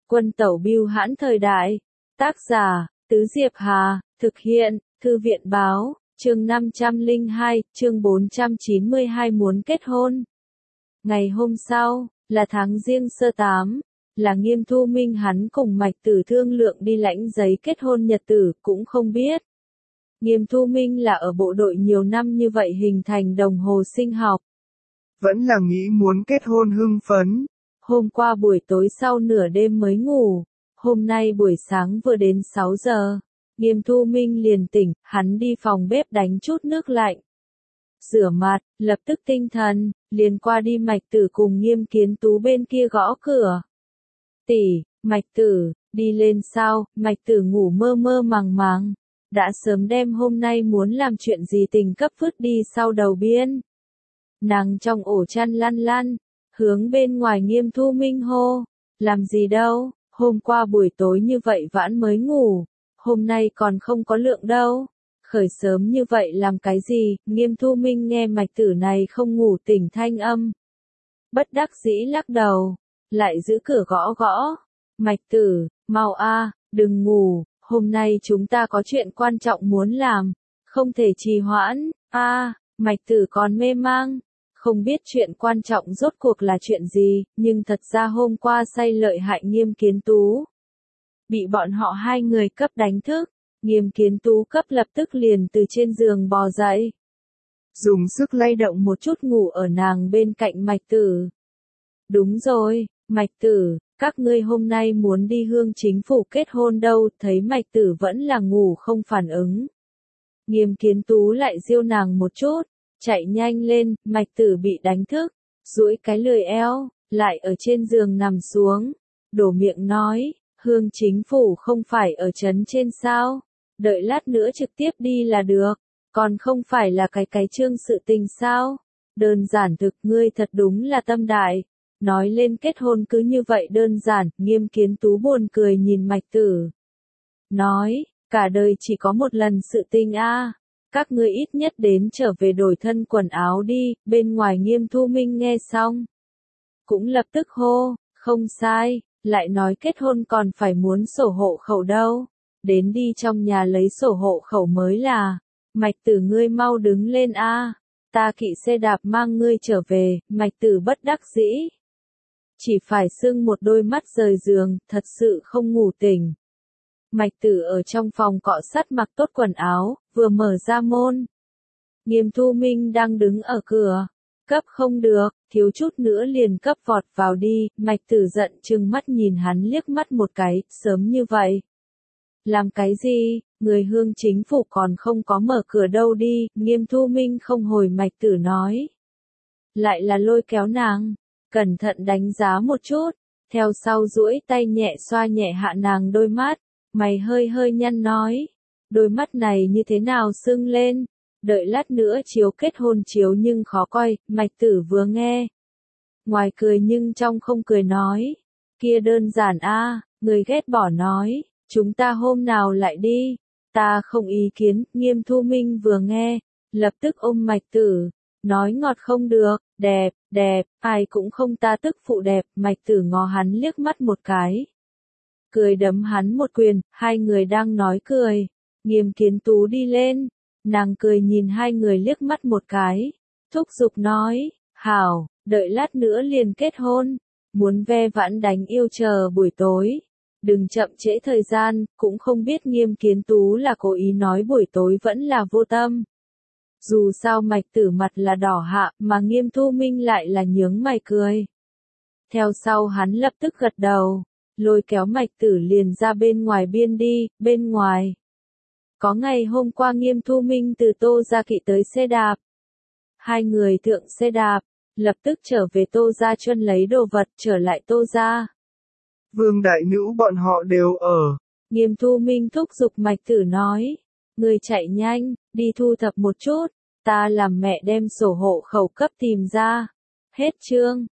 Quân tẩu bưu hãn thời đại. Tác giả, Tứ Diệp Hà, thực hiện, Thư viện báo, chương 502, chương 492 muốn kết hôn. Ngày hôm sau, là tháng Giêng sơ 8, là Nghiêm Thu Minh hắn cùng Mạch Tử thương lượng đi lãnh giấy kết hôn nhật tử, cũng không biết. Nghiêm Thu Minh là ở bộ đội nhiều năm như vậy hình thành đồng hồ sinh học. Vẫn là nghĩ muốn kết hôn hưng phấn. Hôm qua buổi tối sau nửa đêm mới ngủ, hôm nay buổi sáng vừa đến 6 giờ, Nghiêm Thu Minh liền tỉnh, hắn đi phòng bếp đánh chút nước lạnh. Rửa mặt, lập tức tinh thần, liền qua đi Mạch Tử cùng Nghiêm Kiến Tú bên kia gõ cửa. Tỷ, Mạch Tử, đi lên sao? Mạch Tử ngủ mơ mơ màng màng, đã sớm đem hôm nay muốn làm chuyện gì tình cấp vứt đi sau đầu biên. Nàng trong ổ chăn lăn lăn, hướng bên ngoài Nghiêm Thu Minh hô, làm gì đâu, hôm qua buổi tối như vậy vãn mới ngủ, hôm nay còn không có lượng đâu, khởi sớm như vậy làm cái gì? Nghiêm Thu Minh nghe Mạch Tử này không ngủ tỉnh thanh âm. Bất đắc dĩ lắc đầu, lại giữ cửa gõ gõ, Mạch Tử, mau a, đừng ngủ, hôm nay chúng ta có chuyện quan trọng muốn làm, không thể trì hoãn, Mạch Tử còn mê mang. Không biết chuyện quan trọng rốt cuộc là chuyện gì, nhưng thật ra hôm qua say lợi hại Nghiêm Kiến Tú. Bị bọn họ hai người cấp đánh thức, Nghiêm Kiến Tú cấp lập tức liền từ trên giường bò dậy. Dùng sức lay động một chút ngủ ở nàng bên cạnh Mạch Tử. Đúng rồi, Mạch Tử, các ngươi hôm nay muốn đi hương chính phủ kết hôn đâu, thấy Mạch Tử vẫn là ngủ không phản ứng. Nghiêm Kiến Tú lại giêu nàng một chút. Chạy nhanh lên, Mạch Tử bị đánh thức, duỗi cái lười eo, lại ở trên giường nằm xuống, đổ miệng nói, hương chính phủ không phải ở trấn trên sao, đợi lát nữa trực tiếp đi là được, còn không phải là cái chương sự tình sao, đơn giản thực ngươi thật đúng là tâm đại, nói lên kết hôn cứ như vậy đơn giản, Nghiêm Kiến Tú buồn cười nhìn Mạch Tử. Nói, cả đời chỉ có một lần sự tình Các ngươi ít nhất đến trở về đổi thân quần áo đi, bên ngoài Nghiêm Thu Minh nghe xong. Cũng lập tức hô, không sai, lại nói kết hôn còn phải muốn sổ hộ khẩu đâu. Đến đi trong nhà lấy sổ hộ khẩu mới là, Mạch Tử ngươi mau đứng lên ta kỵ xe đạp mang ngươi trở về, Mạch Tử bất đắc dĩ. Chỉ phải sưng một đôi mắt rời giường, thật sự không ngủ tỉnh. Mạch Tử ở trong phòng cọ sắt mặc tốt quần áo, vừa mở ra môn. Nghiêm Thu Minh đang đứng ở cửa, cấp không được, thiếu chút nữa liền cấp vọt vào đi, Mạch Tử giận trừng mắt nhìn hắn liếc mắt một cái, sớm như vậy. Làm cái gì, người hương chính phủ còn không có mở cửa đâu đi, Nghiêm Thu Minh không hồi Mạch Tử nói. Lại là lôi kéo nàng, cẩn thận đánh giá một chút, theo sau duỗi tay nhẹ xoa nhẹ hạ nàng đôi mắt. Mày hơi hơi nhăn nói, đôi mắt này như thế nào sưng lên, đợi lát nữa chiếu kết hôn chiếu nhưng khó coi, Mạch Tử vừa nghe. Ngoài cười nhưng trong không cười nói, kia đơn giản người ghét bỏ nói, chúng ta hôm nào lại đi, ta không ý kiến, Nghiêm Thu Minh vừa nghe, lập tức ôm Mạch Tử, nói ngọt không được, đẹp, ai cũng không ta tức phụ đẹp, Mạch Tử ngó hắn liếc mắt một cái. Cười đấm hắn một quyền, hai người đang nói cười. Nghiêm Kiến Tú đi lên, nàng cười nhìn hai người liếc mắt một cái, thúc giục nói, hảo, đợi lát nữa liền kết hôn, muốn ve vãn đánh yêu chờ buổi tối, đừng chậm trễ thời gian, cũng không biết Nghiêm Kiến Tú là cố ý nói buổi tối vẫn là vô tâm. Dù sao Mạch Tử mặt là đỏ hạ, mà Nghiêm Thu Minh lại là nhướng mày cười. Theo sau hắn lập tức gật đầu. Lôi kéo Mạch Tử liền ra bên ngoài biên đi, bên ngoài. Có ngày hôm qua Nghiêm Thu Minh từ Tô Gia kỵ tới xe đạp. Hai người thượng xe đạp, lập tức trở về Tô Gia chuân lấy đồ vật trở lại Tô Gia. Vương đại nữ bọn họ đều ở. Nghiêm Thu Minh thúc giục Mạch Tử nói, người chạy nhanh, đi thu thập một chút, ta làm mẹ đem sổ hộ khẩu cấp tìm ra. Hết chương.